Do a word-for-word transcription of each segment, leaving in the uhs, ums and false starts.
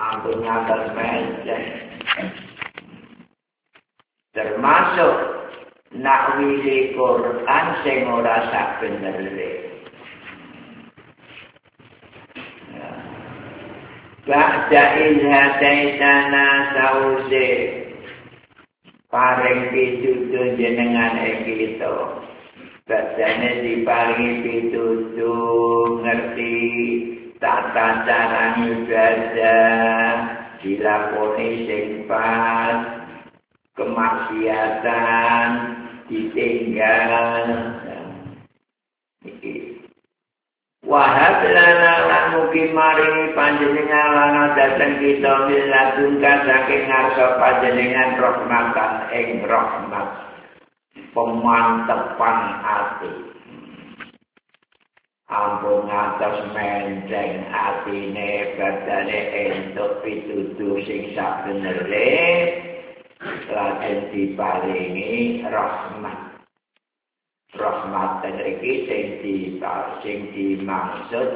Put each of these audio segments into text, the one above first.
ampun ngatas menceng. Termasuk nak wili Quran sing ora sak benere. Ba'da ilhadaitana sause paring pitutur jenengan ing kita. Badane diparingi pitutur ngerti tata cara ibadah dilakoni sing pas, kemaksiatan ditinggal. Iki wahab lana lan mugi maringi panjenengan lana dateng kita miladun saking ngarsa panjenengan rahmatan ing rahmat pemantepan ati. Ampun ngatos menceng atine badane entuk pitutur sing sabenere lajeng diparingi rahmat. Rahmat iki sing di sing dimaksud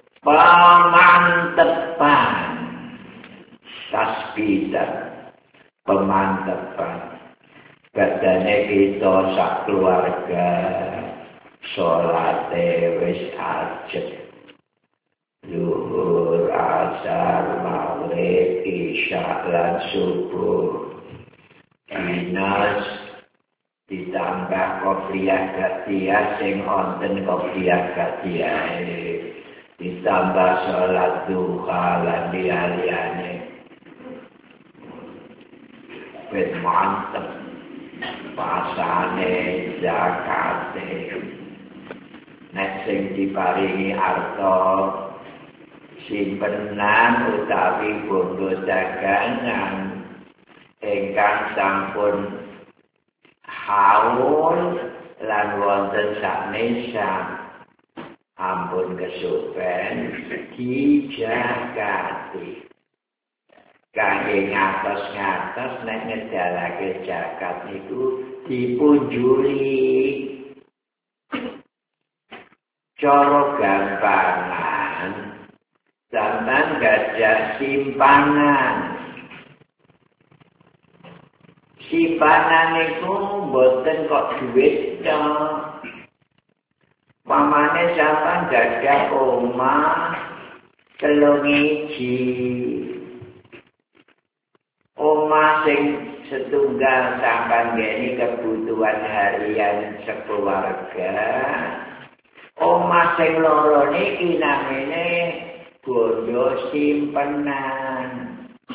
pemantepan, tasbihan, pemantepan. Badane kita sak keluarga salate wis ajeg. Zuhur, asar, maghrib, isya lan subuh. Dinas ditambah kopiah gatiah sing wonten kopiah gatiah ditambah sholat duha lan liyane wis mantep pasane zakate nek sing diparingi arta simpenan utawi bondo dagangan ingkang sampun haul lan wonten saknesa ampun kesupen dijagati kangge ngatos-ngatos nek ngedalake zakat niku dipunjuli cara gampangan sampeyan gajah simpanan. Simpanan itu boten kok duit tok. Pamane sampean gadah omah telung iji. Omah sing setunggal sampean ngene kebutuhan harian sekeluarga. Omah sing loro niki namine bondo simpenan.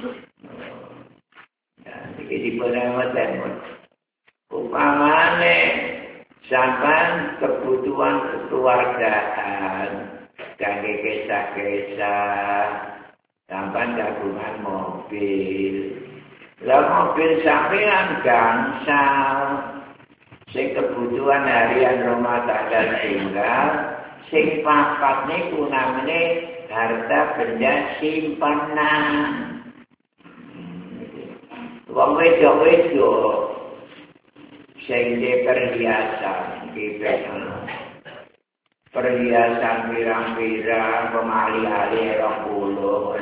Jadi perawatan upamane sampean kebutuhan kekeluargaan kangge kesah-kesah sampean kagungan mobil. Lah mobil sampean gangsal sing kebutuhan harian rumah tangga tinggal sing papat niku namine harta benda simpanan. Wong wedok-wedok sing di perhiasan iki perhiasan pirang-pirang pemali-ali rong puluh.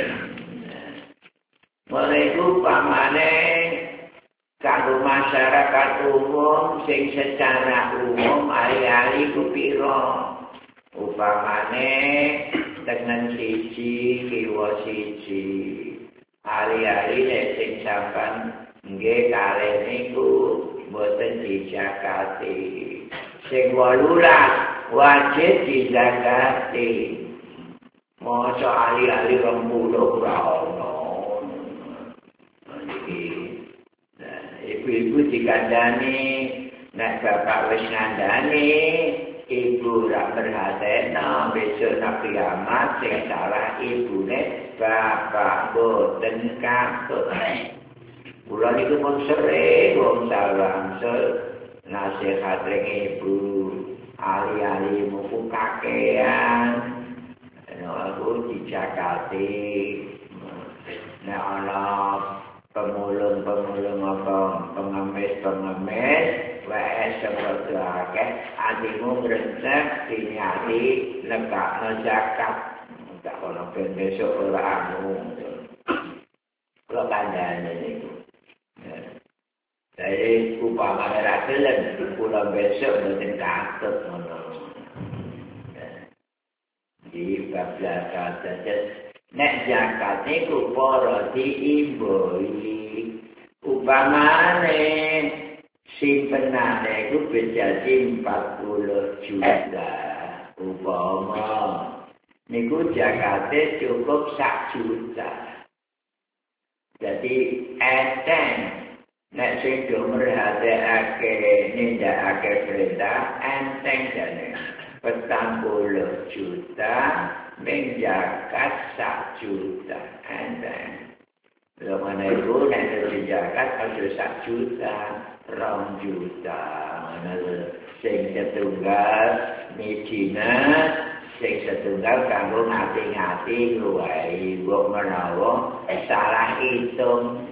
Mereka pamane kanggo masyarakat umum sing secara umum ali-ali ku pira. Upamane tengen siji kiwa siji. Hari-hari nek sing sampean nggih kalih niku boten dijakati. Sing wolulas wajib dijakati. Mosok hari-hari rong puluh ora ono. Ibu-ibu dikandani nek bapak wis ngandani ibu rak berhatena besok nak kiamat sing salah ibune bapak boten katut. Kula niku pun sering wong salam nasihat ring ibu ali-ali muku kakean. Aku dijakati nek ana pemulung-pemulung apa pengemis-pengemis wae seperti akeh atimu ngresep dinyati lekakno zakat tak ono ben besok ora anu kandhane niku. Jadi upamane ra gelem kula besok mboten katut ngono. Di bab zakat nek zakat niku para diimboi upamane simpenane iku bisa empat puluh juta upama niku zakate cukup sak juta. Jadi enteng nek sing do merhatekake nindakake perintah enteng jane petang puluh juta menjakat sak juta enteng. Lha mana iku nek zakat aja sak juta, rong juta. Mana sing setunggal medina, sing setunggal kanggo ngati-ngati luwih mbok menawa salah hitung.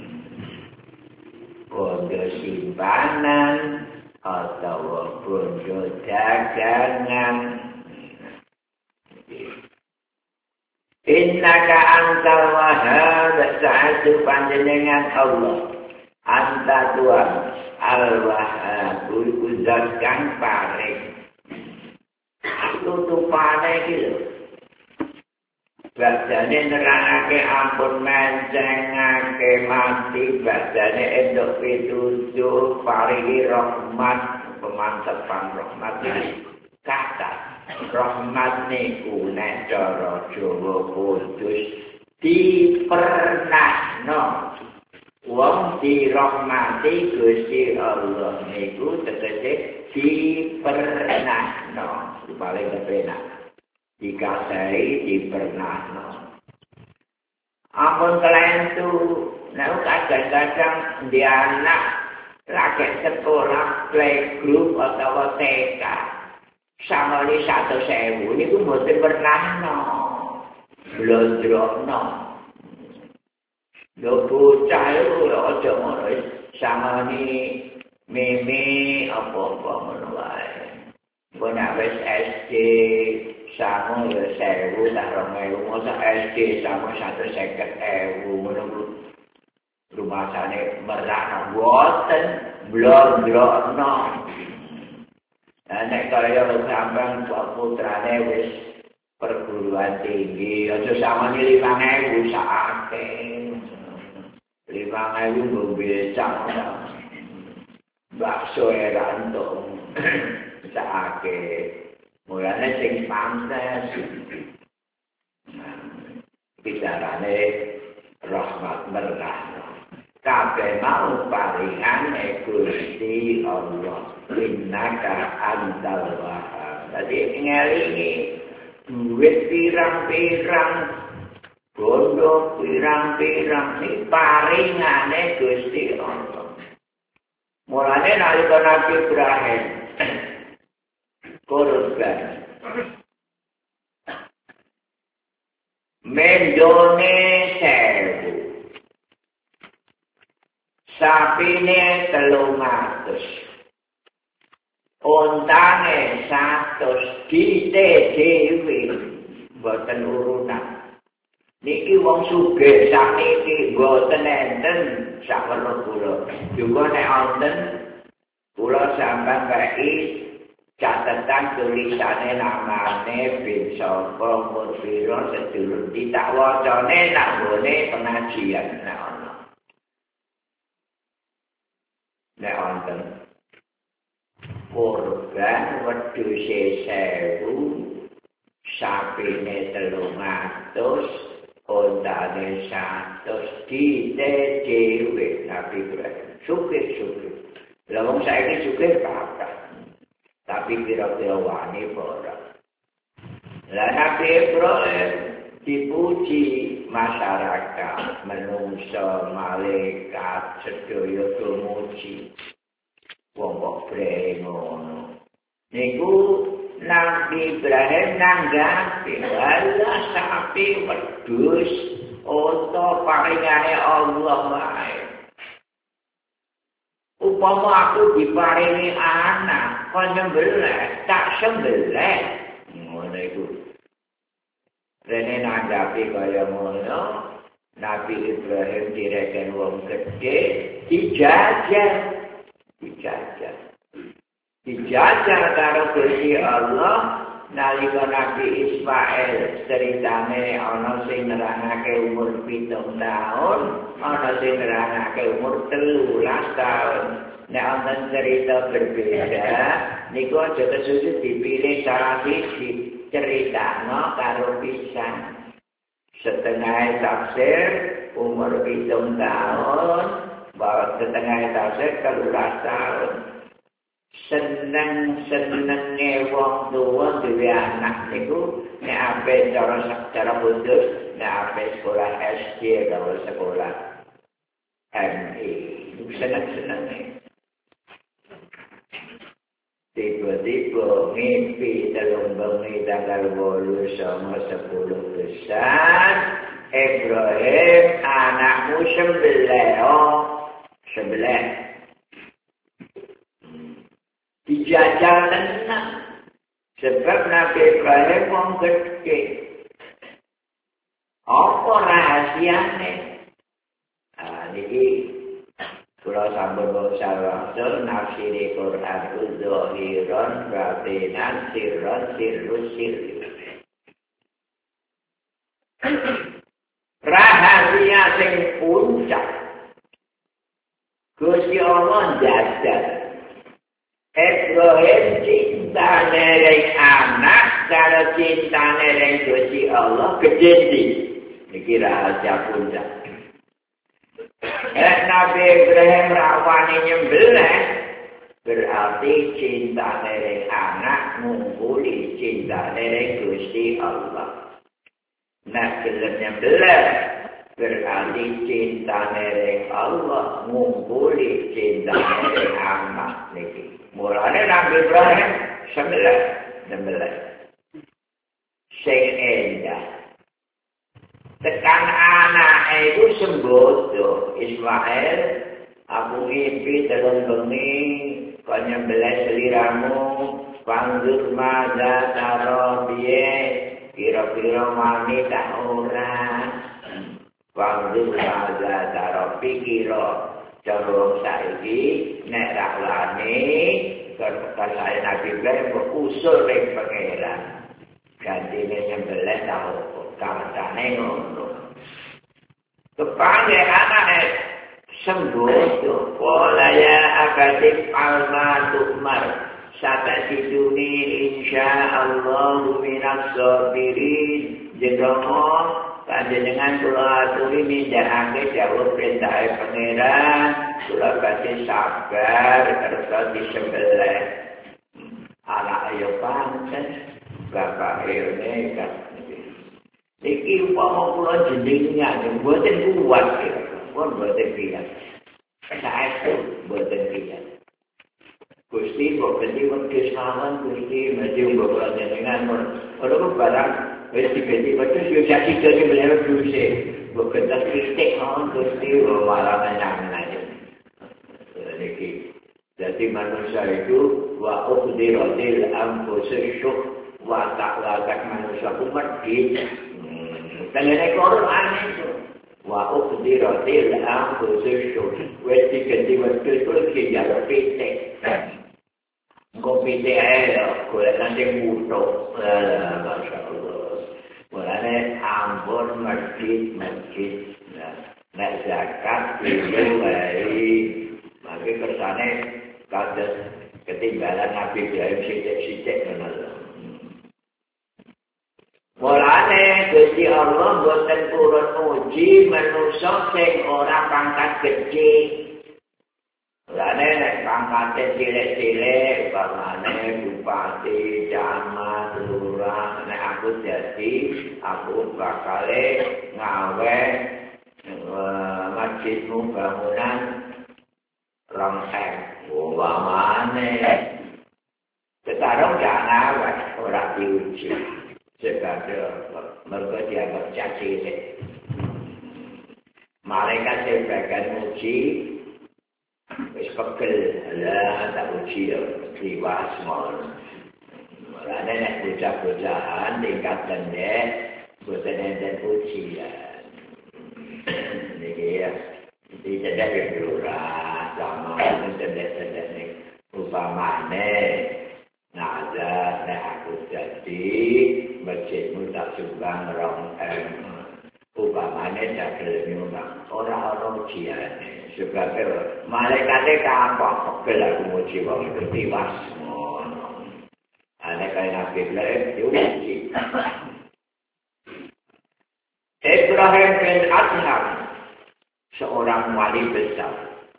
Bondo simpanan atau bondo dagangan. Innaka antal wahhab sa'atu panjenengan Allah. Anta Tuhan al-wahhab uzat kang paring. Tutupane iki lho. Badane nerangake ampun mencengake mati, badane endok pitutur paringi rahmat, pemantepan rahmat kata rahmat niku nek cara Jawa kudus dipernahno. Wong dirahmati Gusti Allah niku tegese dipernahno, paling kepenak. Dikasai dipernahno. Ampun kelentu, nek kadang-kadang di anak lagi sekolah playgroup atau T K sama ini satu sewu ini pun mesti pernahno, blondrokno. Lo bocah itu lo aja ngono sama ini meme apa-apa ngono wae. Mbok nek wis S D sama ya sewu tak rong masa S D sama satu seket ewu ngono rumah sana merah boten blondrokno. Nek kaya sampean putrane wis perguruan tinggi aja sama ni lima ewu sakake. Lima ewu nggo becak bakso erantung sakake. Mulane sing pantes bicarane rahmat merahno. Kabeh mau paringane Gusti Allah. Innaka antal wahhab. Dadi ngelingi duit pirang-pirang, bondo pirang-pirang iki paringane Gusti Allah. Mulane nalika Nabi Ibrahim korban mendone sewu sapine telung atus ontane satus dite dhewe boten urunan niki wong sugih sakniki boten enten sawerna kula juga nek wonten kula sampeyan kaki catatan tulisane namane bin sapa murfiro sedulur ditak wacane nanggone pengajian nek ana. Nek wonten korban wedhuse sewu sapine telung atus ontane satus dite dhewe Nabi Ibrahim sugih-sugih. Lah wong saiki sugih kathah. Tapi kira-kira wani ora. Lah Nabi Ibrahim dipuji masyarakat, menungso, malaikat, sedaya tumuji. Wong kok ngono. Niku Nabi Ibrahim nanggapi, wala sapi wedhus, unta paringane Allah wae. Upama aku diparingi anak, kok nyembelih, tak sembelih. Ngono iku. Rene nanggapi kaya ngono, Nabi Ibrahim direken wong gede dijajah dijajah dijajah karo Gusti Allah nalika Nabi Ismail ceritane ana sing nerangake umur pitung taun ana sing nerangake umur telulas taun nek ana cerita berbeda niku aja kesusu dipilih salah siji ceritano karo pisan setengah tafsir umur pitung taun bahwa setengah tafsir telulas taun seneng-senenge wong tua duwe anak niku nek ape cara secara khusus nek ape sekolah S D atau sekolah M E niku seneng-senenge tiba-tiba mimpi dalam bengi tanggal wolu sama sepuluh besar Ibrahim anakmu sembelah oh sebelah dijajal tenang sebab Nabi Ibrahim wong gede apa rahasiane ah niki kula sampun bangsa rasul nafsiri Quran zahiran batinan sirran sirrus sirri rahasia sing puncak Gusti Allah jajal Ibrahim cinta nereng anak kalau cinta nereng Gusti Allah gede niki rahasia puncak. Eh Nabi Ibrahim rawani nyembelih berarti cinta nereng anak ngumpuli cinta nereng Gusti Allah. Nah gelem nyembelih berarti cinta nereng Allah ngumpuli cinta nereng anak niki. Mulane Nabi Ibrahim sembelih sembelih sing endah tekan anak itu sembodo Ismail aku mimpi dalam bengi kau nyembelih seliramu panggil maza taro biye kira-kira mani tak orang panggil maza taro pikiro corong saiki nek raklane kalau Nabi Ibrahim berusul dari pangeran gantine nyembelih tahu kancane ngono kepange anake sembodo pola ya akadip alma tukmar sata siduni insyaallah minas sabirin jedomo panjenengan kula aturi nindakake dawuh perintah pangeran kula badhe sabar kersa disembelih anak ayo pancen bapak ayo nekat iki umpama kula jenengan mboten kuat pun mboten piye saestu mboten piye Gusti kok ganti wedhus mawon Gusti mesti mbok jenengan ora barang wis diganti wedhus yo jadi dadi mlebu duse mbok kentas kritik mawon Gusti malah nang-nang iki jadi manusia itu wa uqdiratil anfusus wa ta'lakat manusia itu mati Tengene Quran itu wa uqdiratil anfusus wis diganti wedhus iki ya pitik engko pitik ae golek sing mutu masyaallah mulane ampun masjid-masjid nek zakat iki wae mangke kersane kados ketinggalan Nabi Ibrahim sithik-sithik ngono Mulane Gusti Allah boten purun uji manusa sing ora pangkat gedhe. Mulane nek pangkate cilik-cilik, umpamane bupati, camat, lurah, nek aku dadi aku bakal ngawe masjidmu bangunan rongseng. Umpamane sekarang jangan ngawe ora diuji. Sebagai mereka dianggap caci ini. Malaikat sebagian uji, wis pegel, lah tak uji ya, liwas mohon. Mulanya nek bocah-bocahan tingkat pendek, boten enten ujian. ya di cedek ya lurah sama cedek-cedek nih upamane ngajak nek aku jadi masjidmu tak sumbang rong em upamane tak gelem nyumbang ora ana ujiane sebab malaikate kapok pegel aku muji wong itu tiwas ngono ana kaya nabi Ibrahim diuji Ibrahim bin Adham seorang wali besar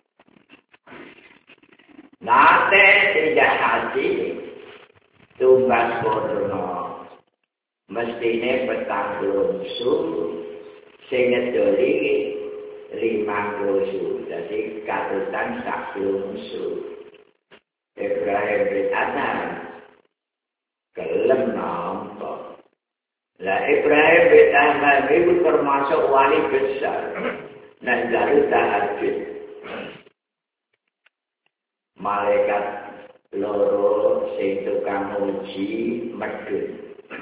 nate tidak haji tumbas kodono mestine petang lungsu sing ngedoli lima lungsu jadi katutan sak lungsu Ibrahim bin Adham gelem nampa lah Ibrahim bin Adham itu termasuk wali besar dan jalu tahajud malaikat loro sing tukang uji medhun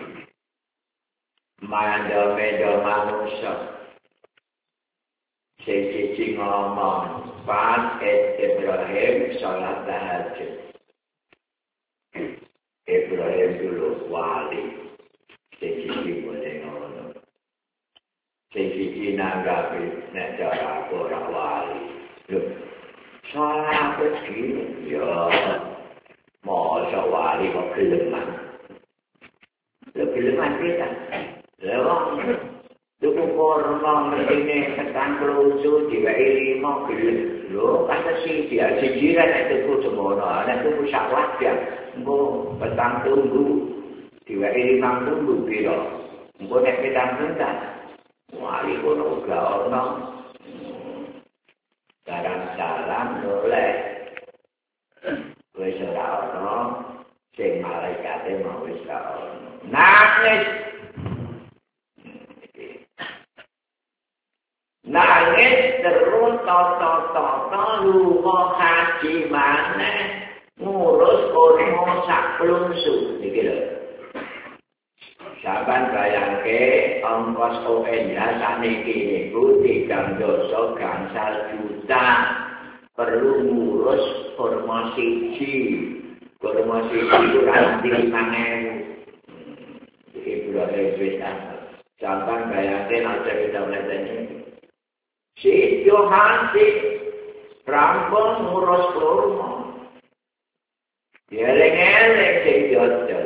mando-mendo manusia sing siji ngomong pas Ibrahim sholat tahajud Ibrahim dulu wali sing siji boleh ngono sing siji nanggapi nek cara ora wali lho salah begini ya masa wali kok geleman lho geleman kita lewang tuku korma ini tekan kelucu diwai lima gelem lho kata si dia sijiran itu tuku semono ada tuku sakwat ya engko petang tunggu diwai lima tunggu piro engko nek petang tunggu wali kono uga ono barang salam oleh wis ora ono sing malaikate mau wis ora ono nangis nangis terus toto-toto lunga haji maneh ngurus kono sak plungsu iki lho saban bayangke ongkos O N H saniki niku tigang dosa gangsal juta perlu ngurus kurma siji kurma siji itu kanthi lima ewu Ibrahim bin Adham saban bayangke nek cerita ini si Yohansi rampung ngurus kurma eleng-eleng sing jodol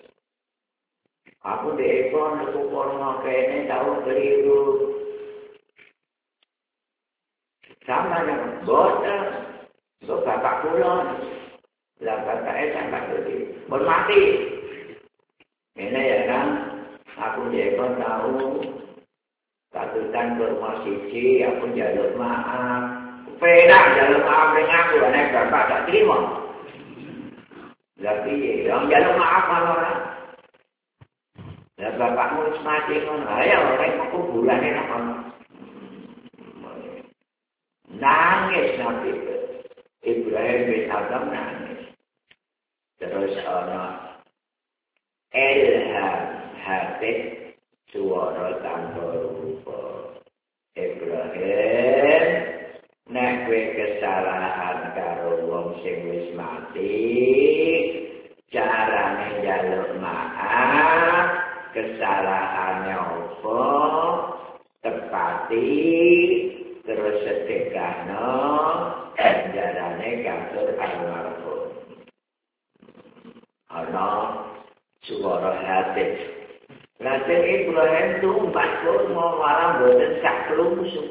aku dekon aku kurma kene tahu keliru sama dengan boten so bapak kula lah bapake sampai tadi hormati ini ya kan aku dekon tahu katutan kurma siji aku njaluk maaf penak njaluk maaf ning aku nek bapak tak terima lha piye yang njaluk maaf ora lah bapakmu wis mati ngono ayo ora kuburane nang kono nangis nabi Ibrahim bin Adham nangis terus ana ilham hati suara tanpa rupa Ibrahim nek kowe kesalahan karo wong sing wis mati carane njaluk maaf kesalahannya apa tepati terus sedekahno ganjarane katur almarhum ana suara hati Raden Ibrahim tumpas kurma malah boten sak plungsu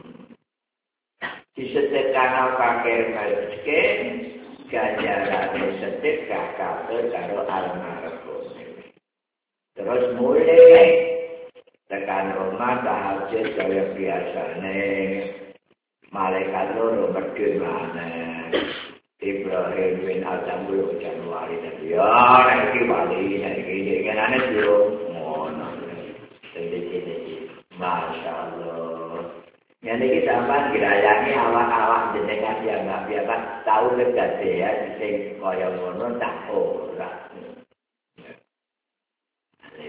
disedekahno kakek miskin ganjarane sedekah katur karo almarhum terus mulai tekan rumah tahajud kaya biasane malaikat loro medhun maneh Ibrahim bin Adham dulu Januari tadi ya nek iki wali nek iki kenane durung ngono iki masyaallah yen iki sampean dirayangi awak-awak jenengan ya enggak biasa tahu kedadean sing kaya ngono tak ora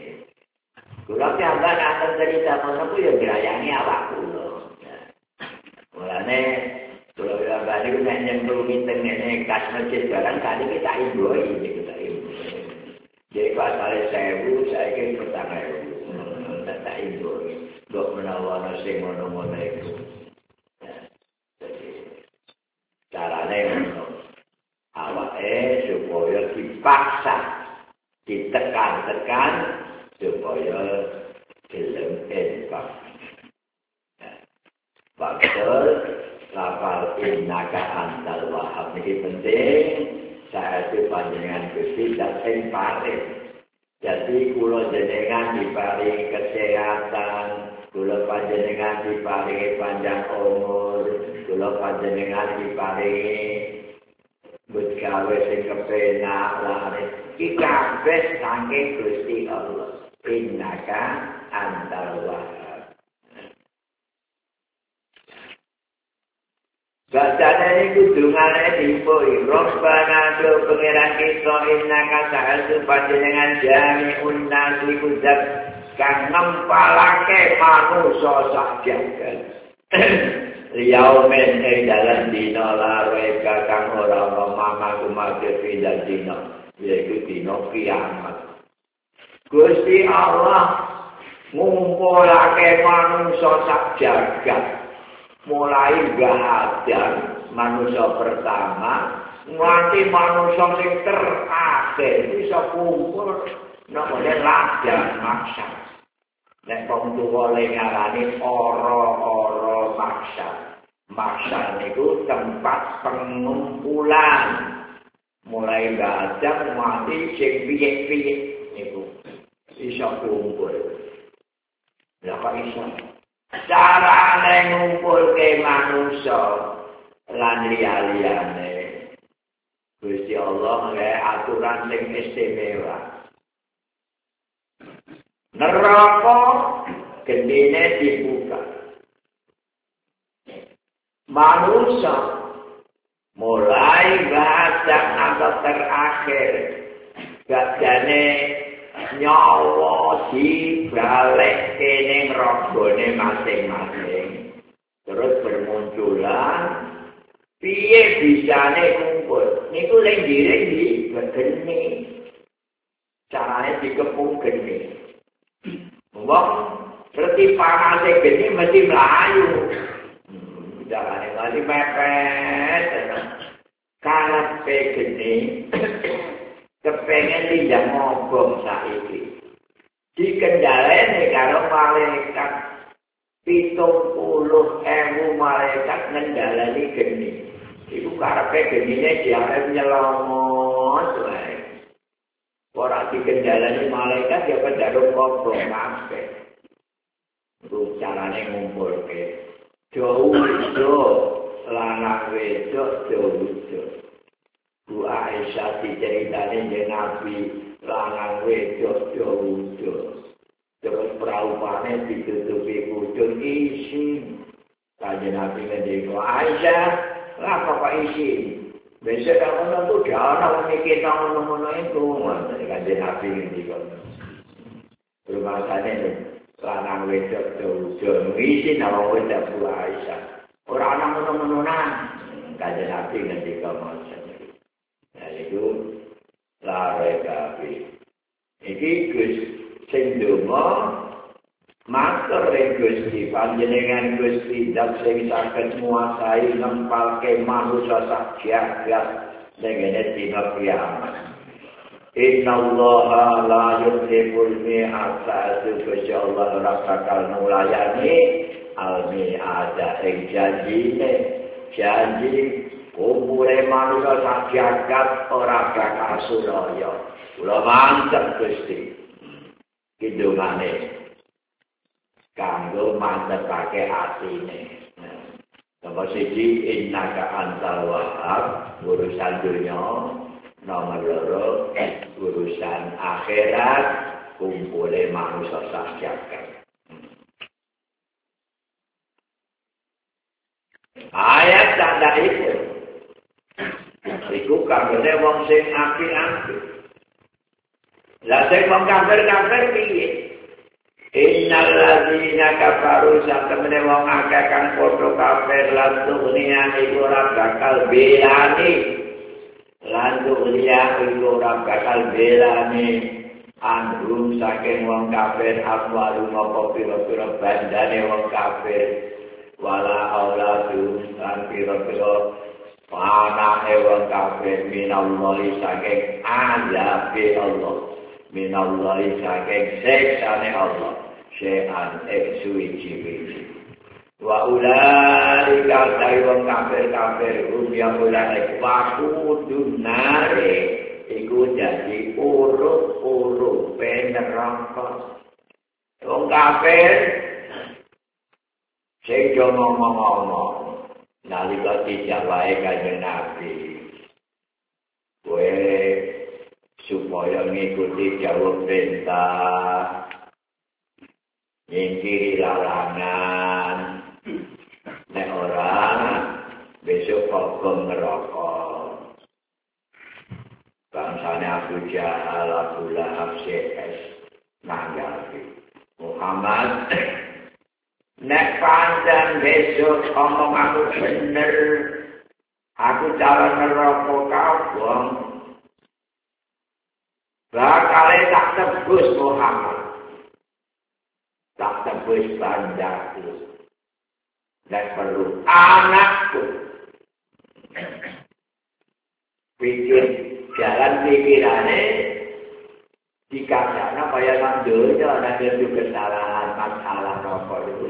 Kula piambak akan cerita menapa ya dirayangi awak kula. Lalu nek nyemplung ngene kas masjid barang kali kita imboi kita imboi. Jadi pas ada sewu saya ke petang ewu. Tak imboi. Dok menawa sing ngono-ngono iku. Carane ngono. Awake supaya dipaksa, ditekan-tekan supaya gelem enfak. Bakal lafal innaka antal wahhab ini penting. Saya itu panjenengan Gusti dan sing paring. Jadi kula jenengan diparingi kesehatan, kula panjenengan diparingi panjang umur, kula panjenengan diparingi gawe sing kepenak laris. Iki kabeh saking Gusti Allah. Innaka antal wahhab. Bacaan ini kudungannya dipoi. Robbana do pengiran kita innaka sa'atu panjenengan jami unnasi kudat kang ngempalake manusia sak jagat. Yaumen ing dalam dina lareka kang ora ana mamaku mati pindah dina yaiku dina kiamat. Gusti Allah ngumpulake manusia sak jagat. Mulai gak ada manusia pertama nganti manusia yang terakhir bisa kumpul namanya ladang maksa. Nek wong tuwa ngarani ora-ora maksa. Maksa niku tempat pengumpulan. Mulai gak ada mati sing piye-piye niku bisa kumpul. Lah kok iso? Carane ngumpulke manusia lan liya-liyane. Gusti Allah nggawe aturan sing istimewa. Neraka gendine dibuka. Manusia mulai bahasa atau terakhir gadane nyawa dibalik kening rogone masing-masing. Terus bermunculan piye bisane kumpul. Niku lek direng di geni. Carane dikepung geni. Wong ngerti panase geni mesti mlayu. Hmm, carane mati mepet. Karepe geni kepengen tidak ngobong saiki. Dikendhaleni karo malaikat pitung puluh ewu malaikat ngendhaleni geni. Iku karepe genine diarep nyelomot wae. Ora dikendhaleni malaikat ya pendarung ngobong kabeh. Iku carane ngumpulke. Jauh-jauh lanang wedok jauh-jauh. Bu Aisyah diceritani dengan Nabi lanang wedok jauh-jauh. Terus praupane ditutupi kudung isin. Kanjeng Nabi ngendika, Aisyah, lah kok isin? Besok kamu nunggu jana mikir ngono-ngono itu. Dari Kanjeng Nabi ngendika. Rumasane lanang wedok jauh-jauh isin awak wedok Bu Aisyah. Ora ana ngono-ngonoan. Kanjeng Nabi ngendika maksud. Itu lare kabeh. Iki Gus sing donga matur ing Gusti panjenengan Gusti zat sing saged nguasai nempalke manusa sak jagat dene dina kiamat. Innallaha la yuhibbul mi'ata Gusti Allah ora bakal nulayani al-mi'ata ing janjine janji kumpule manusia sak jagat ora bakal suraya. Kula mantep Gusti. Kidungane kanggo mantepake atine. Nomor siji innaka antal wahhab urusan dunya, nomor loro urusan akhirat kumpule manusia sak jagat. Ayat tanda itu iku kabeh wong sing apik-apik. Lah sing wong kafir-kafir piye? Innal ladzina kafaru satemene wong akeh kang padha kafir lan dunia iku ora bakal belani lan dunia iku ora bakal belani andrum saking wong kafir amwalu ngopo pira-pira bandane wong kafir wala auladu lan pira-pira anake wong kafir minallahi saking azabe Allah minallahi saking siksane Allah syai'an eksuwi-ciwi wa ulaika ta'i wong kafir-kafir hum yang ulaika wakudunare iku jadi urut-urut neraka wong kafir sing ngomong-ngomong nalika dijawahi kanjeng Nabi kowe supaya ngikuti jawab perintah nyingkiri larangan nek ora besok hukum neraka bangsane Abu Jahal Abu Lahab C S nanggapi Muhammad nek pancen besok omong aku bener aku cara neraka kabong bakal tak tebus Muhammad tak tebus bandaku dan perlu anakku pikir jalan pikirannya dikasihkan kaya nandunya ada itu kesalahan masalah apa itu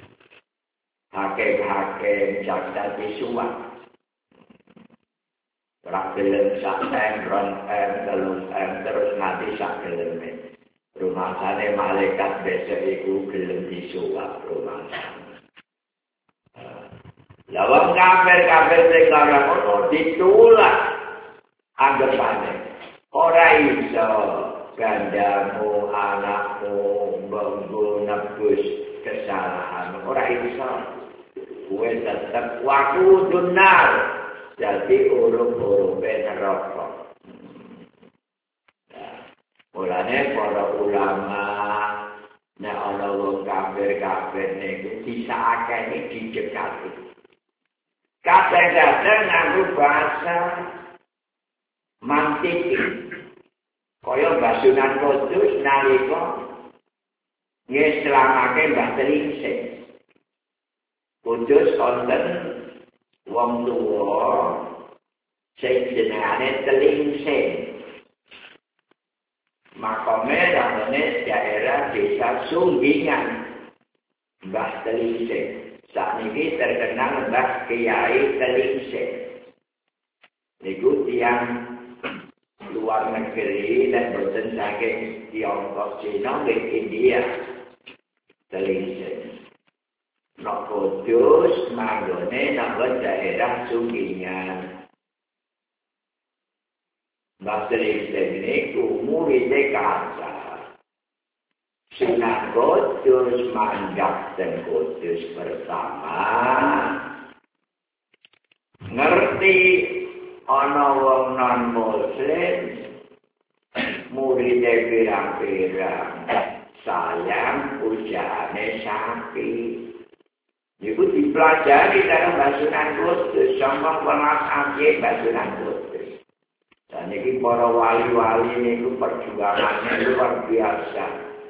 hakim-hakim jaksa disuap rakyat saksen, ron em, telung em, terus nanti saksen rumah sana malaikat besok itu gelem disuap rumah sana lawang kafir-kafir sekarang itu ditolak anggapannya ora iso gandamu, anakmu menebus kesalahan ora iso gue tetap waktu dunar jadi urung-urung neraka. Mulane para ulama nek ana wong kafir-kafir niku disakake dicekati. Kadang-kadang nganggo bahasa mantik. Kaya Basunan Kudus nalika ngeslamake Mbah Tringsing. Kudus wonten wong tuwa sing jenengane Tringsing. Makome namanya daerah desa Sunggingan Mbah Tringsing. Saat ini terkenal Mbah Kiai Tringsing. Niku tiyang luar negeri dan boten saking Tiongkok, Cina, dan India. Tringsing. Nok Kudus manggone nang daerah Sunggingan. Mbah Tringsing niku muridé kaca. Sunan Kudus manjak ten Kudus pertama. Ngerti ana wong non muslim muridé pirang-pirang sayang pujane sapi. Iku dipelajari dalam Basunan Kudus, sombong pemas ambil Basunan Kudus. Dan ini para wali-wali ini perjuangannya luar biasa.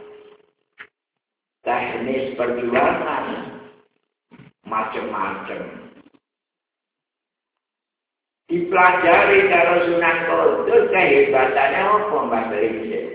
Teknis perjuangan macam-macam. Dipelajari dalam Sunan Kudus, kehebatannya apa Mbak Tringsing?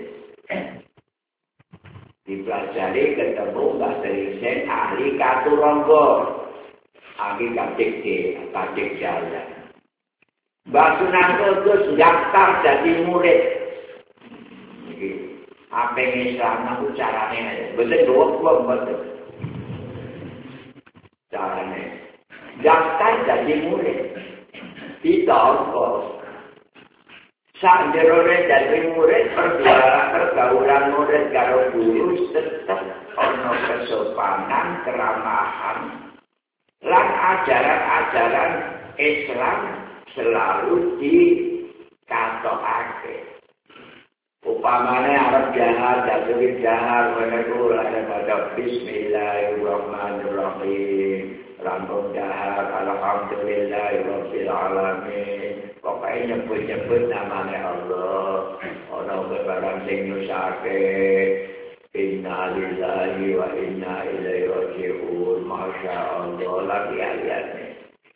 Dipelajari ketemu Mbah Tringsing ahli Katurangga, ahli katik katik jalan. Mbah Sunan Kudus daftar jadi murid. Iki apa Islam aku carane betul dua betul. Carane daftar jadi murid. Ditolak. Sakjerone dadi murid perjuangan pergaulan murid karo guru tetap ana kesopanan, keramahan, lan ajaran-ajaran Islam selalu dikatokake. Pamane arep jahat, jatuh jahat, meneku ada pada Bismillahirrahmanirrahim. Rambut jahat, Alhamdulillahirabbil alamin. Pokoknya nyebut-nyebut namanya Allah. Ana barang sing nyusake. Inna lillahi wa inna ilaihi raji'un. Masya Allah lagi ayatnya.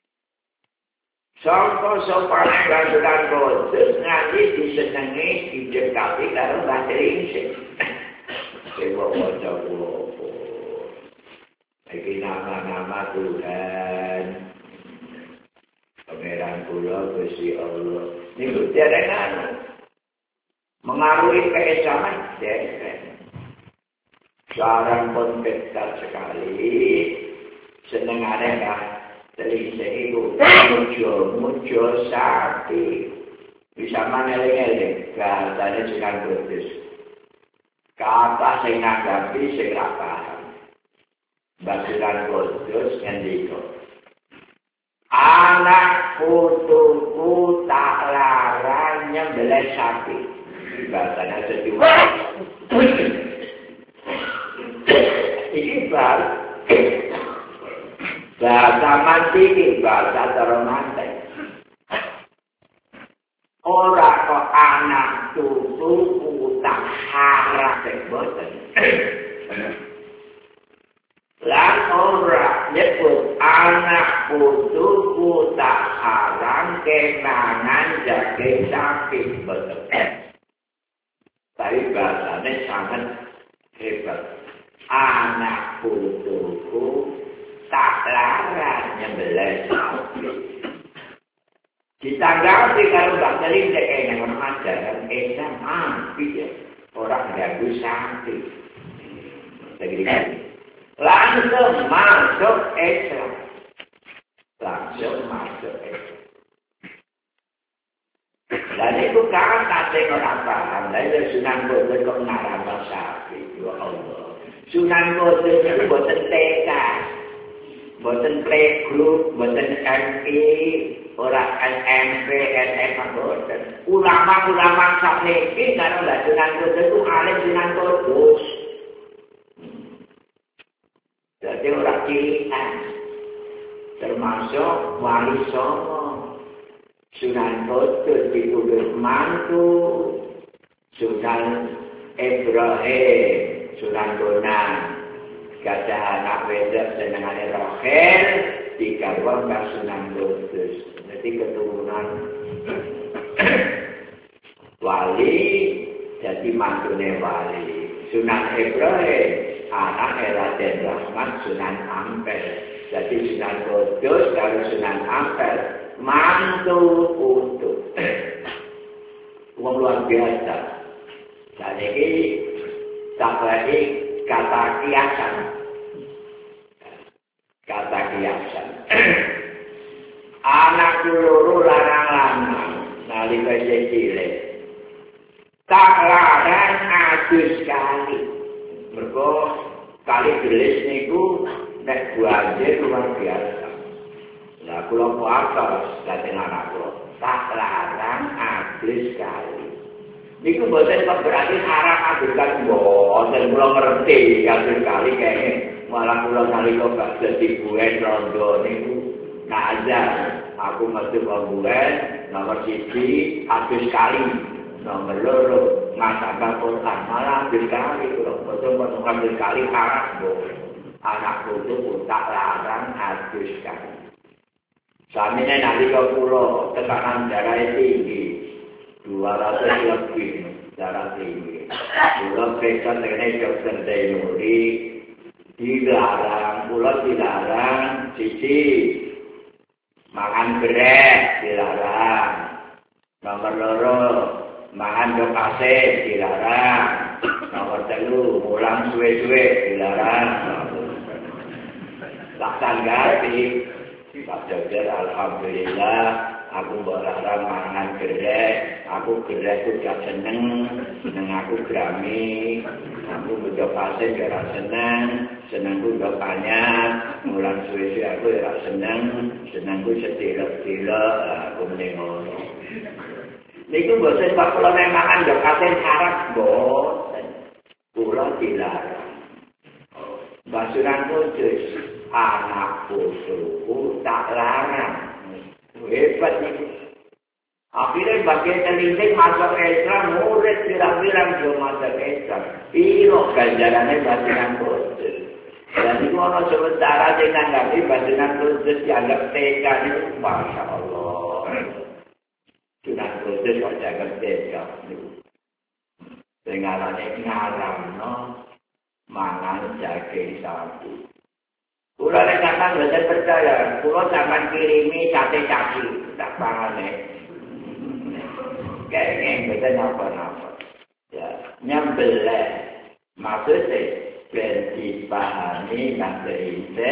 Sangka sopan gandulan khusus nanti disenangi didekati karo bahasa Inggris. Sewa wajah wopo. Ini nama-nama Tuhan. Pangeran kula Gusti Allah. Niku dereng mengaruhi keislaman dereng. Seorang pun dekat sekali. Senengane kan telinga itu muncul-muncul sakti. Bisa meneleng-eleng. Katanya sedang kudus. Kata sing nganggapi sing ra paham. Basuran kudus ngendika. Anak putuku tak larang nyembelih sapi. Bahasanya sejumlah. Ini baru. Bahasa mantiki, bahasa terromantik. Ora kok anak tutuku tak harap boten. Lan ora nyebut anak putuku tak haram kenangan jage sapi boten. Tapi bahasanya sangat hebat. Anak putuku tak larang nyembelih sapi. Ditanggapi kalau Mbak Teling dek yang mengajarkan Islam api ya. Orang ganggu sapi. Langsung masuk Islam. Langsung masuk Islam. Dan itu kata sing ora paham. Lalu Sunan Kudus kok ngarang sapi. Ya Allah. Sunan Kudus itu boten teka. Boten playgroup, boten M I, ora N M P, N M P, boten. Ulama-ulama sakniki karo Mbah Sunan Kudus itu alim Sunan Kudus. Jadi ora cilikan. Termasuk Wali Songo. Sunan Kudus dituduh mantu. Sunan Ibrahim, Sunan Bonang. Gada anak wedok senengane Rohel digarwa Mbah Sunan Kudus. Jadi keturunan wali jadi mantune wali. Sunan Ibrahim anak Raden Rahmat Sunan Ampel. Jadi Sunan Kudus karo Sunan Ampel mantu putu. Wong luar biasa. Jadi iki saiki kata kiasan. Kata kiasan. Anak loro lanang-lanang nalika cilik. Tak larang adus kali. Mergo kali gelis niku nek banjir luar biasa. Lah kula kuwatos dhateng anak kula. Tak larang adus kali. Niku boten berarti haram adukan boten kula ngerti kadang kali kene malah kula nalika gak dadi buen rondo niku nazar aku mesti buen nomor siji adus kali nomor loro masak Quran malah adus kali kula boten adus kali haram bo anak kudu tak larang adus kali samene nalika kula tekanan darah tinggi dua ratus lebih darah tinggi. Pulau periksa mengenai dokter Dainuri dilarang, pulau dilarang, cici makan beres dilarang, nomor loro makan dok asin dilarang, nomor telu mulang suwe-suwe dilarang. Laksan ganti, Pak Dokter alhamdulillah. Aku berharap mangan gerek, aku gerek itu gak seneng, seneng aku grami, aku butuh pasien gak seneng, senengku gak banyak, mulang suwe-suwe aku gak seneng, senengku setilok-tilok, aku menengok. Niku boten kok kula mangan yo katen sarap boten. Kula dilarang. Basuran kudus anak putuku tak larang. Hebat niku. Akhirnya bagian terlincing masuk Islam, murid bilang-bilang belum masuk Islam. Iyo ganjarannya basuran kudus. Dan itu orang sementara dengan kami basuran kudus dianggap T K itu Masya Allah. Sunan kudus kok dianggap T K itu. Dengarannya ngaram no. Mangan daging sapi. Kulo nek sampean boten percaya, kulo sampean kirimi sate caci tak pangane. Kayak boten apa-apa. Ya, nyembelih. Maksudnya ben dipahami maksudnya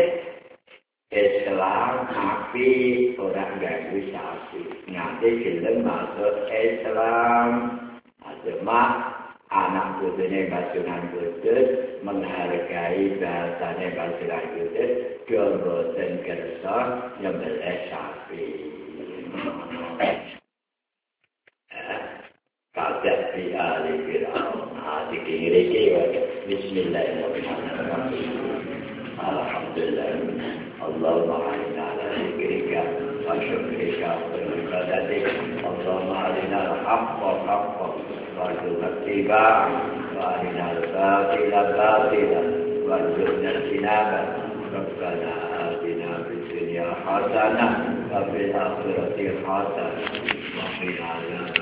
Islam tapi orang ganggu sapi. Nanti gelem masuk Islam. Cuma anak putune Basunan Kudus menghargai bahasanya Basunan Kudus boten kersa nyembelih sapi. Kadat di ali Fir'aun. Hati kiri-kiri Bismillahirrahmanirrahim. Alhamdulillah. Allahumma inna ala zikrika wa syukrika wa ibadatik. Allahumma inna al-haqqa haqqa wa al-battiba wa inna al-batila batila wa al-jannah Rabbana atina fid dunya hasanah wa fil akhirati hasanah wa qina